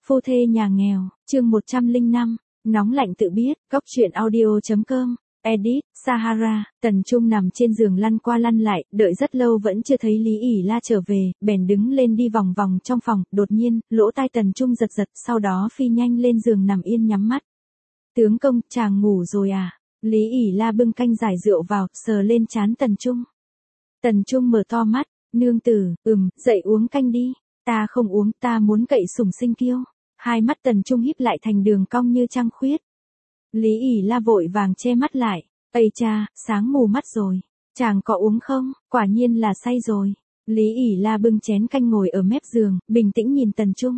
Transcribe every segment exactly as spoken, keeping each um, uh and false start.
Phu thê nhà nghèo, chương một trăm lẻ năm, nóng lạnh tự biết, góc truyện audio.com, edit, Sahara. Tần Trung nằm trên giường lăn qua lăn lại, đợi rất lâu vẫn chưa thấy Lý ỉ La trở về, bèn đứng lên đi vòng vòng trong phòng, đột nhiên, lỗ tai Tần Trung giật giật, sau đó phi nhanh lên giường nằm yên nhắm mắt. Tướng công, chàng ngủ rồi à? Lý ỉ La bưng canh giải rượu vào, sờ lên trán Tần Trung. Tần Trung mở to mắt, nương tử, ừm, dậy uống canh đi. Ta không uống, ta muốn cậy sủng sinh kiêu. Hai mắt Tần Trung híp lại thành đường cong như trăng khuyết. Lý ỉ La vội vàng che mắt lại. Ây cha, sáng mù mắt rồi. Chàng có uống không? Quả nhiên là say rồi. Lý ỉ La bưng chén canh ngồi ở mép giường, bình tĩnh nhìn Tần Trung.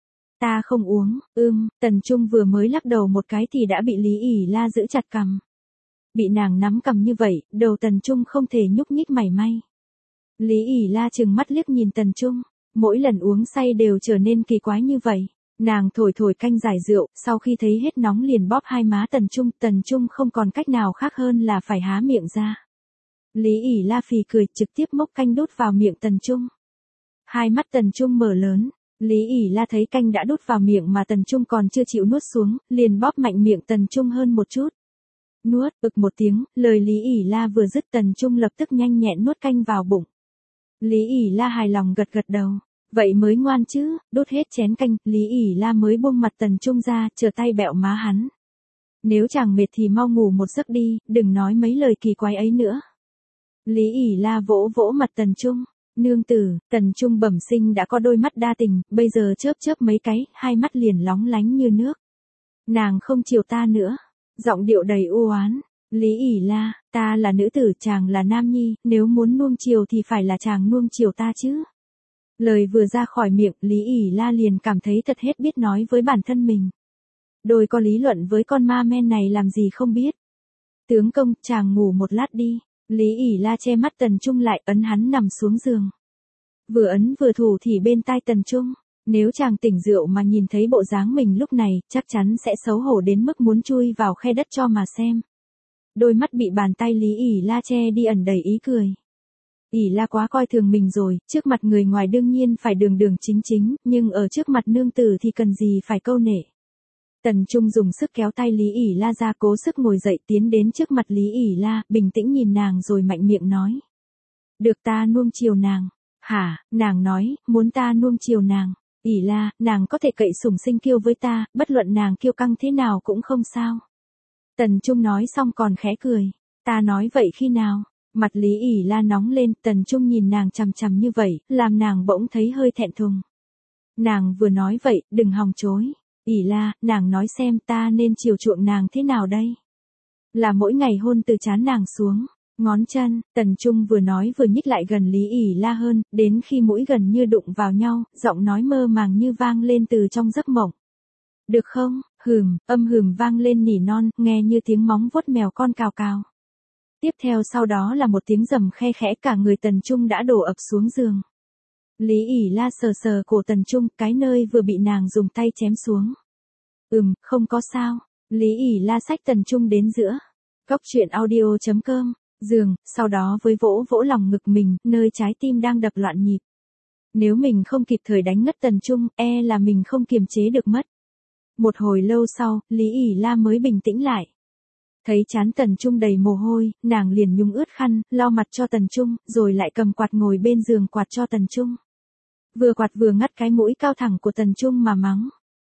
Ta không uống, ưm, Tần Trung vừa mới lắc đầu một cái thì đã bị Lý ỉ La giữ chặt cằm. Bị nàng nắm cằm như vậy, đầu Tần Trung không thể nhúc nhích mảy may. Lý ỉ La trừng mắt liếc nhìn Tần Trung. Mỗi lần uống say đều trở nên kỳ quái như vậy. Nàng thổi thổi canh giải rượu, sau khi thấy hết nóng liền bóp hai má Tần Trung. Tần Trung không còn cách nào khác hơn là phải há miệng ra. Lý ỉ La phì cười, trực tiếp mốc canh đút vào miệng Tần Trung. Hai mắt Tần Trung mở lớn. Lý ỉ La thấy canh đã đút vào miệng mà Tần Trung còn chưa chịu nuốt xuống, liền bóp mạnh miệng Tần Trung hơn một chút. Nuốt, ực một tiếng, lời Lý ỉ La vừa dứt Tần Trung lập tức nhanh nhẹn nuốt canh vào bụng. Lý ỉ La hài lòng gật gật đầu. Vậy mới ngoan chứ, đốt hết chén canh, Lý ỉ La mới buông mặt Tần Trung ra, chờ tay bẹo má hắn. Nếu chàng mệt thì mau ngủ một giấc đi, đừng nói mấy lời kỳ quái ấy nữa. Lý ỉ La vỗ vỗ mặt Tần Trung. Nương tử, Tần Trung bẩm sinh đã có đôi mắt đa tình, bây giờ chớp chớp mấy cái, hai mắt liền lóng lánh như nước. Nàng không chiều ta nữa. Giọng điệu đầy u oán. Lý ỉ La, ta là nữ tử, chàng là nam nhi, nếu muốn nuông chiều thì phải là chàng nuông chiều ta chứ. Lời vừa ra khỏi miệng, Lý ỉ La liền cảm thấy thật hết biết nói với bản thân mình. Đôi có lý luận với con ma men này làm gì không biết. Tướng công, chàng ngủ một lát đi. Lý ỉ La che mắt Tần Trung lại, ấn hắn nằm xuống giường. Vừa ấn vừa thủ thì bên tai Tần Trung. Nếu chàng tỉnh rượu mà nhìn thấy bộ dáng mình lúc này, chắc chắn sẽ xấu hổ đến mức muốn chui vào khe đất cho mà xem. Đôi mắt bị bàn tay Lý ỉ La che đi ẩn đầy ý cười. ỉ La quá coi thường mình rồi, trước mặt người ngoài đương nhiên phải đường đường chính chính, nhưng ở trước mặt nương tử thì cần gì phải câu nệ. Tần Trung dùng sức kéo tay Lý ỉ La ra, cố sức ngồi dậy tiến đến trước mặt Lý ỉ La, bình tĩnh nhìn nàng rồi mạnh miệng nói. Được ta nuông chiều nàng. Hả, nàng nói, muốn ta nuông chiều nàng. ỉ La, nàng có thể cậy sủng sinh kiêu với ta, bất luận nàng kiêu căng thế nào cũng không sao. Tần Trung nói xong còn khẽ cười. Ta nói vậy khi nào? Mặt Lý ỉ La nóng lên, Tần Trung nhìn nàng chằm chằm như vậy, làm nàng bỗng thấy hơi thẹn thùng. Nàng vừa nói vậy, đừng hòng chối. ỉ La, nàng nói xem ta nên chiều chuộng nàng thế nào đây? Là mỗi ngày hôn từ trán nàng xuống, ngón chân. Tần Trung vừa nói vừa nhích lại gần Lý ỉ La hơn, đến khi mũi gần như đụng vào nhau, giọng nói mơ màng như vang lên từ trong giấc mộng. Được không? Hừm, âm hừm vang lên nỉ non, nghe như tiếng móng vuốt mèo con cào cào. Tiếp theo sau đó là một tiếng rầm khe khẽ, cả người Tần Trung đã đổ ập xuống giường. Lý ỉ La sờ sờ cổ Tần Trung, cái nơi vừa bị nàng dùng tay chém xuống. Ừm, không có sao. Lý ỉ La xách Tần Trung đến giữa. Góc truyện audio.com, giường, sau đó với vỗ vỗ lòng ngực mình, nơi trái tim đang đập loạn nhịp. Nếu mình không kịp thời đánh ngất Tần Trung, e là mình không kiềm chế được mất. Một hồi lâu sau, Lý ỉ La mới bình tĩnh lại. Thấy trán Tần Trung đầy mồ hôi, nàng liền nhúng ướt khăn, lau mặt cho Tần Trung, rồi lại cầm quạt ngồi bên giường quạt cho Tần Trung. Vừa quạt vừa ngắt cái mũi cao thẳng của Tần Trung mà mắng.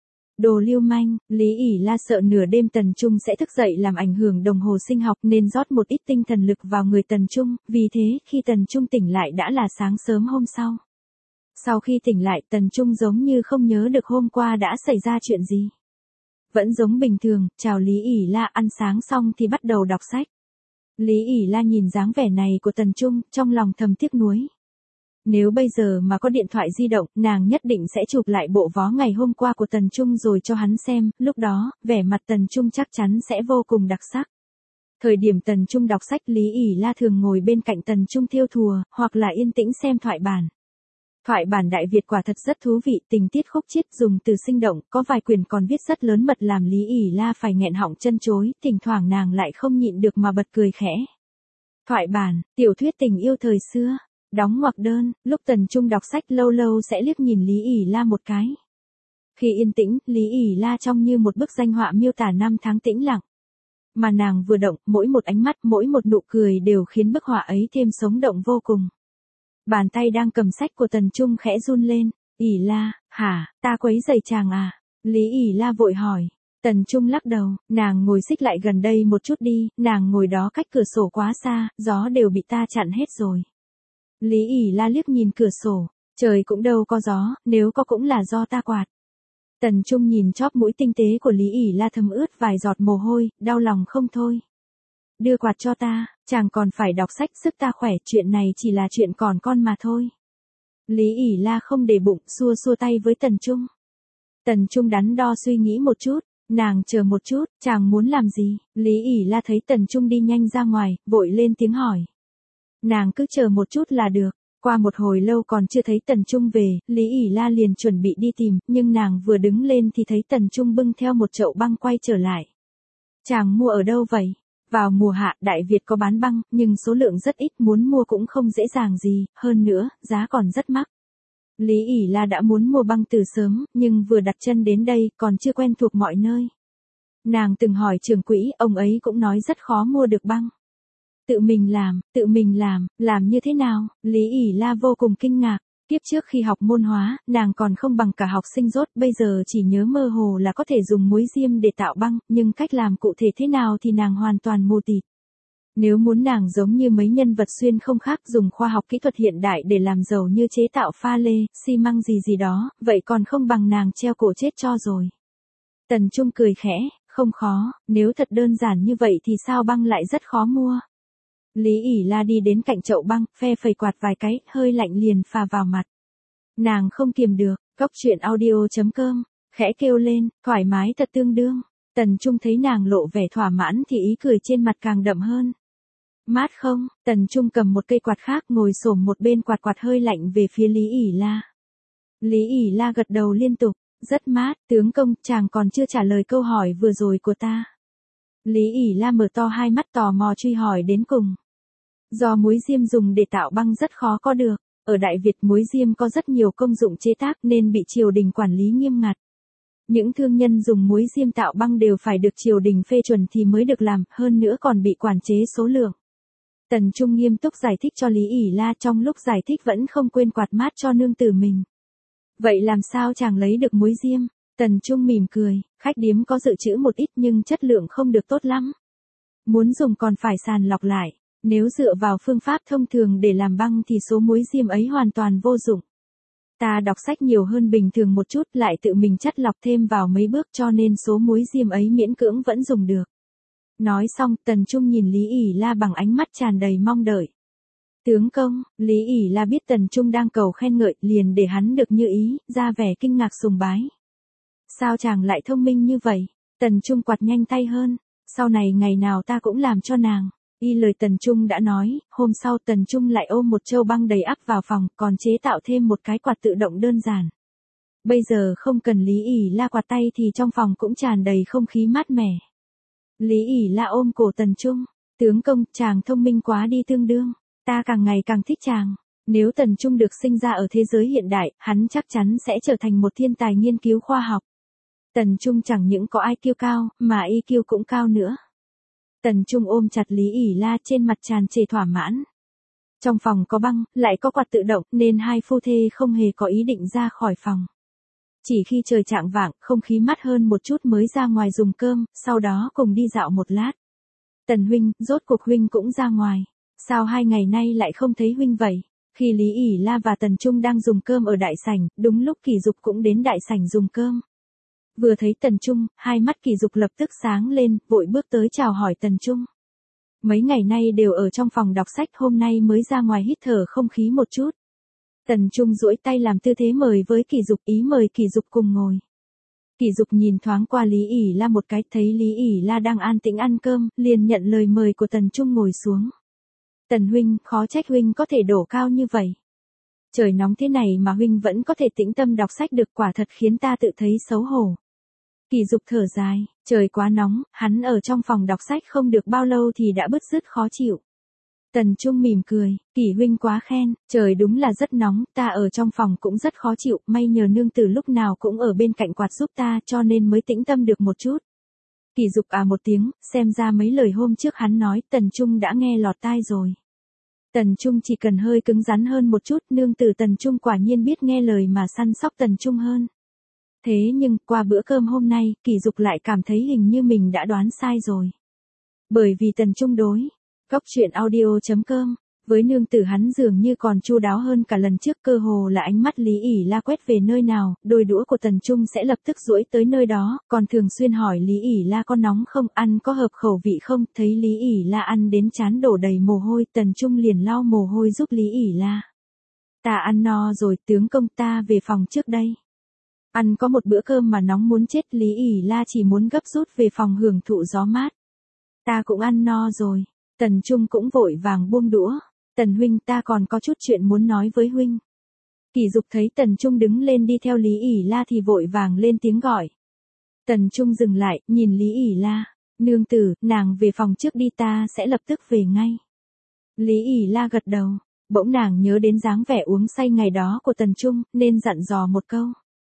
Đồ lưu manh. Lý ỉ La sợ nửa đêm Tần Trung sẽ thức dậy làm ảnh hưởng đồng hồ sinh học nên rót một ít tinh thần lực vào người Tần Trung, vì thế khi Tần Trung tỉnh lại đã là sáng sớm hôm sau. Sau khi tỉnh lại, Tần Trung giống như không nhớ được hôm qua đã xảy ra chuyện gì. Vẫn giống bình thường, chào Lý ỉ La, ăn sáng xong thì bắt đầu đọc sách. Lý ỉ La nhìn dáng vẻ này của Tần Trung, trong lòng thầm tiếc nuối. Nếu bây giờ mà có điện thoại di động, nàng nhất định sẽ chụp lại bộ vó ngày hôm qua của Tần Trung rồi cho hắn xem, lúc đó, vẻ mặt Tần Trung chắc chắn sẽ vô cùng đặc sắc. Thời điểm Tần Trung đọc sách, Lý ỉ La thường ngồi bên cạnh Tần Trung thêu thùa, hoặc là yên tĩnh xem thoại bản. Thoại bản Đại Việt quả thật rất thú vị, tình tiết khúc chiết, dùng từ sinh động, có vài quyển còn viết rất lớn mật làm Lý ỉ La phải nghẹn họng chân chối, thỉnh thoảng nàng lại không nhịn được mà bật cười khẽ. Thoại bản, tiểu thuyết tình yêu thời xưa, đóng ngoặc đơn, lúc Tần Trung đọc sách lâu lâu sẽ liếc nhìn Lý ỉ La một cái. Khi yên tĩnh, Lý ỉ La trông như một bức danh họa miêu tả năm tháng tĩnh lặng. Mà nàng vừa động, mỗi một ánh mắt, mỗi một nụ cười đều khiến bức họa ấy thêm sống động vô cùng. Bàn tay đang cầm sách của Tần Trung khẽ run lên. ỉ La, hả, ta quấy rầy chàng à? Lý ỉ La vội hỏi. Tần Trung lắc đầu, nàng ngồi xích lại gần đây một chút đi, nàng ngồi đó cách cửa sổ quá xa, gió đều bị ta chặn hết rồi. Lý ỉ La liếc nhìn cửa sổ, trời cũng đâu có gió, nếu có cũng là do ta quạt. Tần Trung nhìn chóp mũi tinh tế của Lý ỉ La thấm ướt vài giọt mồ hôi, đau lòng không thôi. Đưa quạt cho ta, chàng còn phải đọc sách sức ta khỏe, chuyện này chỉ là chuyện còn con mà thôi. Lý ỉ La không để bụng, xua xua tay với Tần Trung. Tần Trung đắn đo suy nghĩ một chút, nàng chờ một chút, chàng muốn làm gì? Lý ỉ La thấy Tần Trung đi nhanh ra ngoài, vội lên tiếng hỏi. Nàng cứ chờ một chút là được. Qua một hồi lâu còn chưa thấy Tần Trung về, Lý ỉ La liền chuẩn bị đi tìm, nhưng nàng vừa đứng lên thì thấy Tần Trung bưng theo một chậu băng quay trở lại. Chàng mua ở đâu vậy? Vào mùa hạ, Đại Việt có bán băng, nhưng số lượng rất ít, muốn mua cũng không dễ dàng gì, hơn nữa, giá còn rất mắc. Lý ỉ La đã muốn mua băng từ sớm, nhưng vừa đặt chân đến đây, còn chưa quen thuộc mọi nơi. Nàng từng hỏi trưởng quỹ, ông ấy cũng nói rất khó mua được băng. Tự mình làm, tự mình làm, làm như thế nào? Lý ỉ La vô cùng kinh ngạc. Tiếp trước khi học môn hóa, nàng còn không bằng cả học sinh rốt, bây giờ chỉ nhớ mơ hồ là có thể dùng muối diêm để tạo băng, nhưng cách làm cụ thể thế nào thì nàng hoàn toàn mù tịt. Nếu muốn nàng giống như mấy nhân vật xuyên không khác dùng khoa học kỹ thuật hiện đại để làm giàu như chế tạo pha lê, xi măng gì gì đó, vậy còn không bằng nàng treo cổ chết cho rồi. Tần Trung cười khẽ, không khó, nếu thật đơn giản như vậy thì sao băng lại rất khó mua. Lý ỉ La đi đến cạnh chậu băng, phe phẩy quạt vài cái, hơi lạnh liền phà vào mặt. Nàng không kiềm được, Cóc truyện audio chấm com, khẽ kêu lên, thoải mái thật tương đương. Tần Trung thấy nàng lộ vẻ thỏa mãn thì ý cười trên mặt càng đậm hơn. Mát không? Tần Trung cầm một cây quạt khác ngồi xổm một bên quạt quạt hơi lạnh về phía Lý ỉ La. Lý ỉ La gật đầu liên tục, rất mát, tướng công, chàng còn chưa trả lời câu hỏi vừa rồi của ta. Lý ỉ La mở to hai mắt tò mò truy hỏi đến cùng. Do muối diêm dùng để tạo băng rất khó có được, ở Đại Việt muối diêm có rất nhiều công dụng chế tác nên bị triều đình quản lý nghiêm ngặt. Những thương nhân dùng muối diêm tạo băng đều phải được triều đình phê chuẩn thì mới được làm, hơn nữa còn bị quản chế số lượng. Tần Trung nghiêm túc giải thích cho Lý ỉ La, trong lúc giải thích vẫn không quên quạt mát cho nương tử mình. Vậy làm sao chàng lấy được muối diêm? Tần Trung mỉm cười, khách điếm có dự trữ một ít nhưng chất lượng không được tốt lắm. Muốn dùng còn phải sàng lọc lại. Nếu dựa vào phương pháp thông thường để làm băng thì số muối diêm ấy hoàn toàn vô dụng. Ta đọc sách nhiều hơn bình thường một chút, lại tự mình chắt lọc thêm vào mấy bước cho nên số muối diêm ấy miễn cưỡng vẫn dùng được. Nói xong, Tần Trung nhìn Lý ỉ La bằng ánh mắt tràn đầy mong đợi. Tướng công, Lý ỉ La biết Tần Trung đang cầu khen ngợi, liền để hắn được như ý, ra vẻ kinh ngạc sùng bái. Sao chàng lại thông minh như vậy? Tần Trung quạt nhanh tay hơn. Sau này ngày nào ta cũng làm cho nàng. Y lời Tần Trung đã nói, hôm sau Tần Trung lại ôm một châu băng đầy ắp vào phòng, còn chế tạo thêm một cái quạt tự động đơn giản. Bây giờ không cần Lý ỉ La quạt tay thì trong phòng cũng tràn đầy không khí mát mẻ. Lý ỉ La ôm cổ Tần Trung, tướng công, chàng thông minh quá đi tương đương, ta càng ngày càng thích chàng. Nếu Tần Trung được sinh ra ở thế giới hiện đại, hắn chắc chắn sẽ trở thành một thiên tài nghiên cứu khoa học. Tần Trung chẳng những có i kiu cao, mà i kiu cũng cao nữa. Tần Trung ôm chặt Lý ỉ La, trên mặt tràn trề thỏa mãn. Trong phòng có băng, lại có quạt tự động, nên hai phu thê không hề có ý định ra khỏi phòng. Chỉ khi trời chạng vạng, không khí mát hơn một chút mới ra ngoài dùng cơm, sau đó cùng đi dạo một lát. Tần huynh, rốt cuộc huynh cũng ra ngoài. Sao hai ngày nay lại không thấy huynh vậy? Khi Lý ỉ La và Tần Trung đang dùng cơm ở đại sảnh, đúng lúc Kỳ Dục cũng đến đại sảnh dùng cơm. Vừa thấy Tần Trung, hai mắt Kỳ Dục lập tức sáng lên, vội bước tới chào hỏi Tần Trung. Mấy ngày nay đều ở trong phòng đọc sách, hôm nay mới ra ngoài hít thở không khí một chút. Tần Trung duỗi tay làm tư thế mời với Kỳ Dục, ý mời Kỳ Dục cùng ngồi. Kỳ Dục nhìn thoáng qua Lý ỉ La một cái, thấy Lý ỉ La đang an tĩnh ăn cơm, liền nhận lời mời của Tần Trung ngồi xuống. Tần huynh, khó trách huynh có thể đổ cao như vậy. Trời nóng thế này mà huynh vẫn có thể tĩnh tâm đọc sách được, quả thật khiến ta tự thấy xấu hổ. Kỳ Dục thở dài, trời quá nóng, hắn ở trong phòng đọc sách không được bao lâu thì đã bứt rứt khó chịu. Tần Trung mỉm cười, Kỷ huynh quá khen, trời đúng là rất nóng, ta ở trong phòng cũng rất khó chịu, may nhờ nương tử lúc nào cũng ở bên cạnh quạt giúp ta cho nên mới tĩnh tâm được một chút. Kỷ Dục à một tiếng, xem ra mấy lời hôm trước hắn nói Tần Trung đã nghe lọt tai rồi. Tần Trung chỉ cần hơi cứng rắn hơn một chút, nương tử Tần Trung quả nhiên biết nghe lời mà săn sóc Tần Trung hơn. Thế nhưng, qua bữa cơm hôm nay, Kỷ Dục lại cảm thấy hình như mình đã đoán sai rồi. Bởi vì Tần Trung đối, Cóc truyện audio chấm com, với nương tử hắn dường như còn chu đáo hơn cả lần trước, cơ hồ là ánh mắt Lý ỉ La quét về nơi nào, đôi đũa của Tần Trung sẽ lập tức duỗi tới nơi đó, còn thường xuyên hỏi Lý ỉ La có nóng không, ăn có hợp khẩu vị không, thấy Lý ỉ La ăn đến trán đổ đầy mồ hôi, Tần Trung liền lau mồ hôi giúp Lý ỉ La. Ta ăn no rồi, tướng công, ta về phòng trước đây. Ăn có một bữa cơm mà nóng muốn chết, Lý ỉ La chỉ muốn gấp rút về phòng hưởng thụ gió mát. Ta cũng ăn no rồi. Tần Trung cũng vội vàng buông đũa. Tần huynh, ta còn có chút chuyện muốn nói với huynh. Kỷ Dục thấy Tần Trung đứng lên đi theo Lý ỉ La thì vội vàng lên tiếng gọi. Tần Trung dừng lại, nhìn Lý ỉ La. Nương tử, nàng về phòng trước đi, ta sẽ lập tức về ngay. Lý ỉ La gật đầu. Bỗng nàng nhớ đến dáng vẻ uống say ngày đó của Tần Trung, nên dặn dò một câu.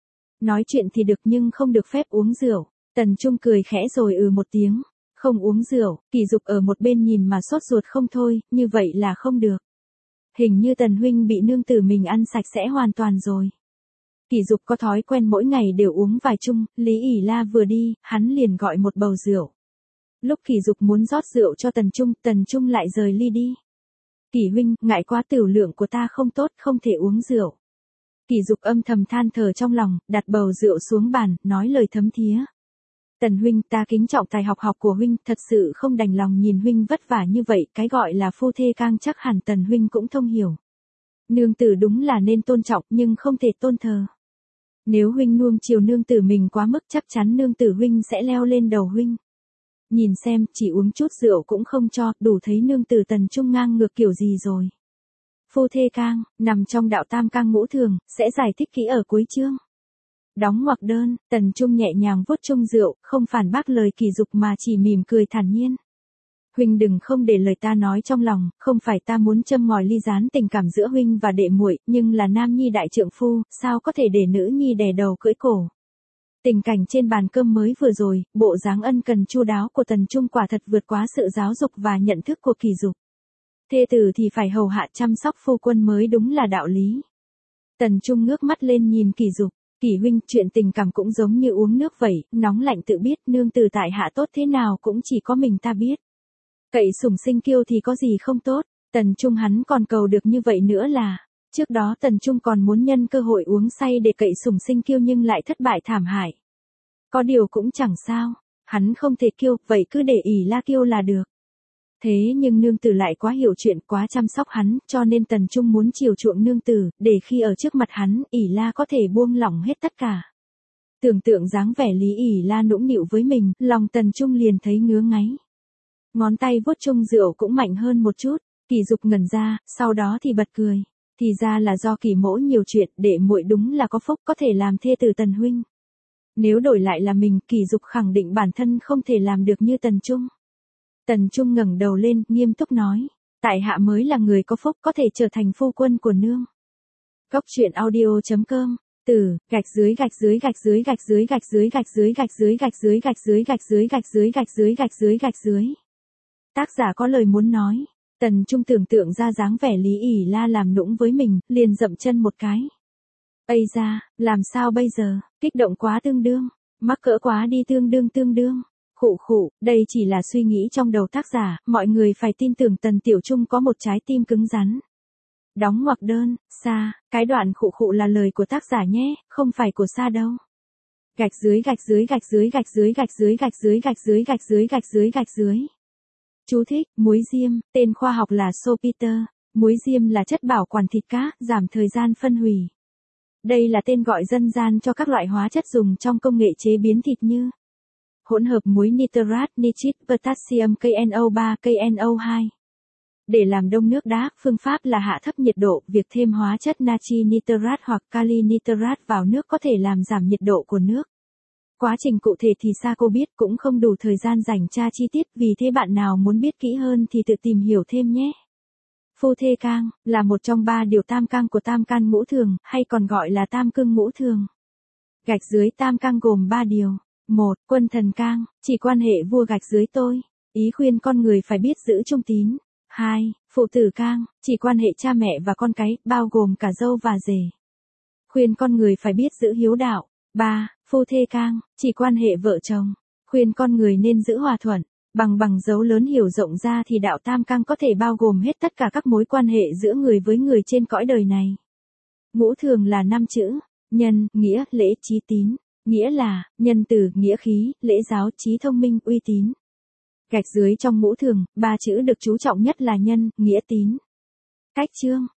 Nói chuyện thì được nhưng không được phép uống rượu. Tần Trung cười khẽ rồi ừ một tiếng. Không uống rượu, Kỷ Dục ở một bên nhìn mà sốt ruột không thôi, như vậy là không được. Hình như Tần huynh bị nương tử mình ăn sạch sẽ hoàn toàn rồi. Kỷ Dục có thói quen mỗi ngày đều uống vài chung, Lý ỉ La vừa đi, hắn liền gọi một bầu rượu. Lúc Kỷ Dục muốn rót rượu cho Tần Trung, Tần Trung lại rời ly đi. Kỷ huynh, ngại quá, tửu lượng của ta không tốt, không thể uống rượu. Kỷ Dục âm thầm than thở trong lòng, đặt bầu rượu xuống bàn, nói lời thấm thía. Tần huynh, ta kính trọng tài học học của huynh, thật sự không đành lòng nhìn huynh vất vả như vậy, cái gọi là phu thê cang chắc hẳn Tần huynh cũng thông hiểu. Nương tử đúng là nên tôn trọng nhưng không thể tôn thờ. Nếu huynh nuông chiều nương tử mình quá mức chắc chắn nương tử huynh sẽ leo lên đầu huynh. Nhìn xem, chỉ uống chút rượu cũng không cho, đủ thấy nương tử Tần Trung ngang ngược kiểu gì rồi. Phu thê cang, nằm trong đạo tam cang ngũ thường, sẽ giải thích kỹ ở cuối chương. Đóng ngoặc đơn, Tần Trung nhẹ nhàng vuốt chung rượu, không phản bác lời Kỷ Dục mà chỉ mỉm cười thản nhiên. Huynh đừng không để lời ta nói trong lòng, không phải ta muốn châm ngòi ly gián tình cảm giữa huynh và đệ muội, nhưng là nam nhi đại trượng phu, sao có thể để nữ nhi đè đầu cưỡi cổ. Tình cảnh trên bàn cơm mới vừa rồi, bộ dáng ân cần chu đáo của Tần Trung quả thật vượt quá sự giáo dục và nhận thức của Kỷ Dục. Thê tử thì phải hầu hạ chăm sóc phu quân mới đúng là đạo lý. Tần Trung ngước mắt lên nhìn Kỷ Dục. Kỷ huynh, chuyện tình cảm cũng giống như uống nước vậy, nóng lạnh tự biết, nương tử tại hạ tốt thế nào cũng chỉ có mình ta biết. Cậy sủng sinh kiêu thì có gì không tốt, Tần Trung hắn còn cầu được như vậy nữa là, trước đó Tần Trung còn muốn nhân cơ hội uống say để cậy sủng sinh kiêu nhưng lại thất bại thảm hại. Có điều cũng chẳng sao, hắn không thể kiêu, vậy cứ để ỉ La kiêu là được. Thế nhưng nương tử lại quá hiểu chuyện, quá chăm sóc hắn, cho nên Tần Trung muốn chiều chuộng nương tử, để khi ở trước mặt hắn, ỉ La có thể buông lỏng hết tất cả. Tưởng tượng dáng vẻ Lý ỉ La nũng nịu với mình, lòng Tần Trung liền thấy ngứa ngáy. Ngón tay vuốt chung rượu cũng mạnh hơn một chút, Kỷ Dục ngẩn ra, sau đó thì bật cười. Thì ra là do Kỷ mỗ nhiều chuyện, để muội đúng là có phúc có thể làm thê tử Tần huynh. Nếu đổi lại là mình, Kỷ Dục khẳng định bản thân không thể làm được như Tần Trung. Tần Trung ngẩng đầu lên, nghiêm túc nói, tại hạ mới là người có phúc có thể trở thành phu quân của nương. Cóc truyện audio chấm com, từ, gạch dưới gạch dưới gạch dưới gạch dưới gạch dưới gạch dưới gạch dưới gạch dưới gạch dưới gạch dưới gạch dưới gạch dưới gạch dưới gạch dưới. Tác giả có lời muốn nói, Tần Trung tưởng tượng ra dáng vẻ Lý ỉ La làm nũng với mình, liền dậm chân một cái. Ây da, làm sao bây giờ, kích động quá tương đương, mắc cỡ quá đi tương đương tương đương. Khụ khụ, đây chỉ là suy nghĩ trong đầu tác giả, mọi người phải tin tưởng Tần Tiểu Trung có một trái tim cứng rắn. Đóng ngoặc đơn, Sa, cái đoạn khụ khụ là lời của tác giả nhé, không phải của Sa đâu. Gạch dưới gạch dưới gạch dưới gạch dưới gạch dưới gạch dưới gạch dưới gạch dưới gạch dưới gạch dưới. Chú thích, muối diêm, tên khoa học là saltpeter, muối diêm là chất bảo quản thịt cá, giảm thời gian phân hủy. Đây là tên gọi dân gian cho các loại hóa chất dùng trong công nghệ chế biến thịt như hỗn hợp muối nitrat, nitrit, potassium K N O ba, K N O hai. Để làm đông nước đá, phương pháp là hạ thấp nhiệt độ, việc thêm hóa chất natri nitrat hoặc kali nitrat vào nước có thể làm giảm nhiệt độ của nước. Quá trình cụ thể thì Sa cô biết, cũng không đủ thời gian dành tra chi tiết, vì thế bạn nào muốn biết kỹ hơn thì tự tìm hiểu thêm nhé. Phu thê cang, là một trong ba điều tam cang của tam can ngũ thường, hay còn gọi là tam cương ngũ thường. Gạch dưới tam cang gồm ba điều. Một, quân thần cang, chỉ quan hệ vua gạch dưới tôi. Ý khuyên con người phải biết giữ trung tín. Hai, phụ tử cang, chỉ quan hệ cha mẹ và con cái, bao gồm cả dâu và rể. Khuyên con người phải biết giữ hiếu đạo. Ba, phu thê cang, chỉ quan hệ vợ chồng. Khuyên con người nên giữ hòa thuận. Bằng bằng dấu lớn hiểu rộng ra thì đạo tam cang có thể bao gồm hết tất cả các mối quan hệ giữa người với người trên cõi đời này. Ngũ thường là năm chữ: nhân, nghĩa, lễ, trí, tín. Nghĩa là nhân từ, nghĩa khí, lễ giáo, trí thông minh, uy tín. Gạch dưới trong ngũ thường, ba chữ được chú trọng nhất là nhân, nghĩa, tín. Cách chương